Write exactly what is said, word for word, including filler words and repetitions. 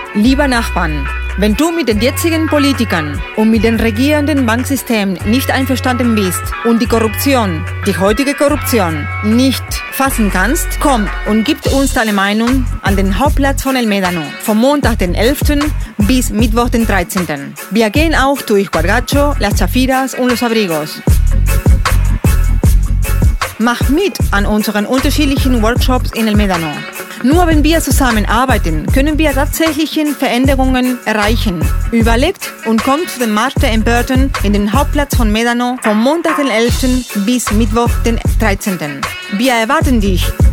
Lieber Nachbarn, wenn du mit den jetzigen Politikern und mit den regierenden Banksystemen nicht einverstanden bist und die Korruption, die heutige Korruption, nicht fassen kannst, komm und gib uns deine Meinung an den Hauptplatz von El Médano, vom Montag den elften bis Mittwoch den dreizehnten Wir gehen auch durch Guargacho, Las Chafiras und Los Abrigos. Mach mit an unseren unterschiedlichen Workshops in El Médano. Nur wenn wir zusammenarbeiten, können wir tatsächliche Veränderungen erreichen. Überlegt und kommt zu den Marte en Burton in den Hauptplatz von Médano vom Montag den elften bis Mittwoch den dreizehnten Wir erwarten dich!